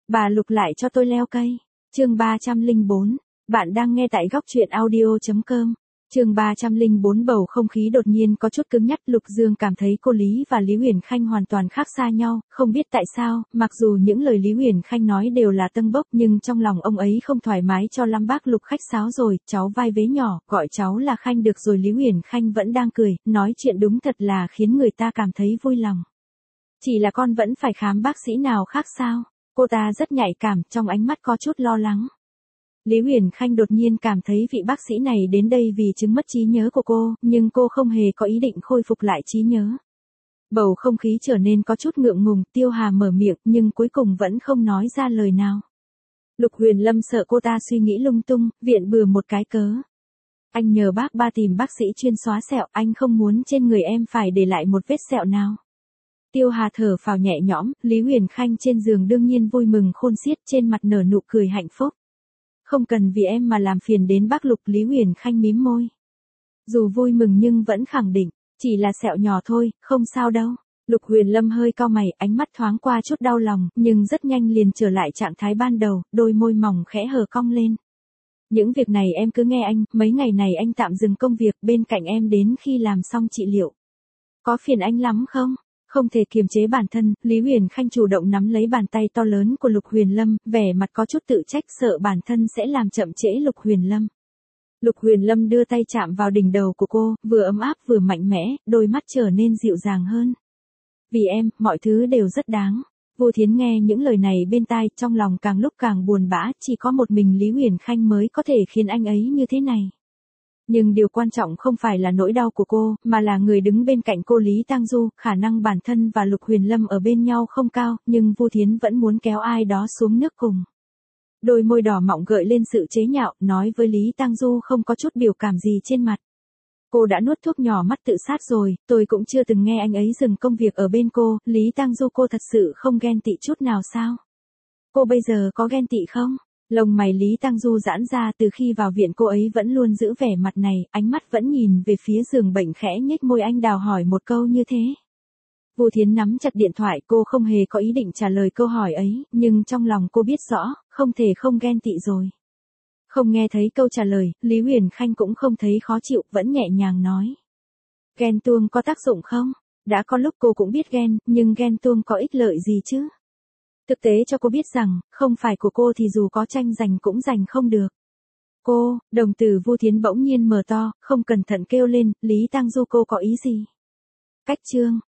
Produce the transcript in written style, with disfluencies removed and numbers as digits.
Bà Lục lại cho tôi leo cây. Chương 304. Bạn đang nghe tại góc truyện audio.com. Chương 304. Bầu không khí đột nhiên có chút cứng nhắc. Lục Dương cảm thấy cô Lý và Lý Uyển Khanh hoàn toàn khác xa nhau, không biết tại sao, mặc dù những lời Lý Uyển Khanh nói đều là tâng bốc nhưng trong lòng ông ấy không thoải mái cho lắm. Bác Lục khách sáo rồi, cháu vai vế nhỏ, gọi cháu là Khanh được rồi. Lý Uyển Khanh vẫn đang cười, nói chuyện đúng thật là khiến người ta cảm thấy vui lòng. Chỉ là con vẫn phải khám bác sĩ nào khác sao? Cô ta rất nhạy cảm, trong ánh mắt có chút lo lắng. Lý Uyển Khanh đột nhiên cảm thấy vị bác sĩ này đến đây vì chứng mất trí nhớ của cô, nhưng cô không hề có ý định khôi phục lại trí nhớ. Bầu không khí trở nên có chút ngượng ngùng, Tiêu Hà mở miệng nhưng cuối cùng vẫn không nói ra lời nào. Lục Huyền Lâm sợ cô ta suy nghĩ lung tung, viện bừa một cái cớ. Anh nhờ bác ba tìm bác sĩ chuyên xóa sẹo, anh không muốn trên người em phải để lại một vết sẹo nào. Tiêu Hà thở phào nhẹ nhõm, Lý Uyển Khanh trên giường đương nhiên vui mừng khôn xiết, trên mặt nở nụ cười hạnh phúc. Không cần vì em mà làm phiền đến bác Lục. Lý Uyển Khanh mím môi. Dù vui mừng nhưng vẫn khẳng định, chỉ là sẹo nhỏ thôi, không sao đâu. Lục Huyền Lâm hơi cau mày, ánh mắt thoáng qua chút đau lòng, nhưng rất nhanh liền trở lại trạng thái ban đầu, đôi môi mỏng khẽ hở cong lên. Những việc này em cứ nghe anh, mấy ngày này anh tạm dừng công việc bên cạnh em đến khi làm xong trị liệu. Có phiền anh lắm không? Không thể kiềm chế bản thân, Lý Uyển Khanh chủ động nắm lấy bàn tay to lớn của Lục Huyền Lâm, vẻ mặt có chút tự trách, sợ bản thân sẽ làm chậm trễ Lục Huyền Lâm. Lục Huyền Lâm đưa tay chạm vào đỉnh đầu của cô, vừa ấm áp vừa mạnh mẽ, đôi mắt trở nên dịu dàng hơn. Vì em, mọi thứ đều rất đáng. Vô Thiến nghe những lời này bên tai, trong lòng càng lúc càng buồn bã, chỉ có một mình Lý Uyển Khanh mới có thể khiến anh ấy như thế này. Nhưng điều quan trọng không phải là nỗi đau của cô, mà là người đứng bên cạnh cô Lý Tang Du. Khả năng bản thân và Lục Huyền Lâm ở bên nhau không cao, nhưng Vu Thiến vẫn muốn kéo ai đó xuống nước cùng. Đôi môi đỏ mọng gợi lên sự chế nhạo, nói với Lý Tang Du không có chút biểu cảm gì trên mặt. Cô đã nuốt thuốc nhỏ mắt tự sát rồi, tôi cũng chưa từng nghe anh ấy dừng công việc ở bên cô. Lý Tang Du, cô thật sự không ghen tị chút nào sao? Cô bây giờ có ghen tị không? Lông mày Lý Tang Du giãn ra, từ khi vào viện cô ấy vẫn luôn giữ vẻ mặt này, ánh mắt vẫn nhìn về phía giường bệnh, khẽ nhếch môi anh đào hỏi một câu như thế. Vu Thiến nắm chặt điện thoại, cô không hề có ý định trả lời câu hỏi ấy, nhưng trong lòng cô biết rõ, không thể không ghen tị rồi. Không nghe thấy câu trả lời, Lý Uyển Khanh cũng không thấy khó chịu, vẫn nhẹ nhàng nói. Ghen tuông có tác dụng không? Đã có lúc cô cũng biết ghen, nhưng ghen tuông có ích lợi gì chứ? Thực tế cho cô biết rằng, không phải của cô thì dù có tranh giành cũng giành không được. Cô, đồng tử Vu Thiến bỗng nhiên mở to, không cẩn thận kêu lên, Lý Tang Du, cô có ý gì? Cách chương.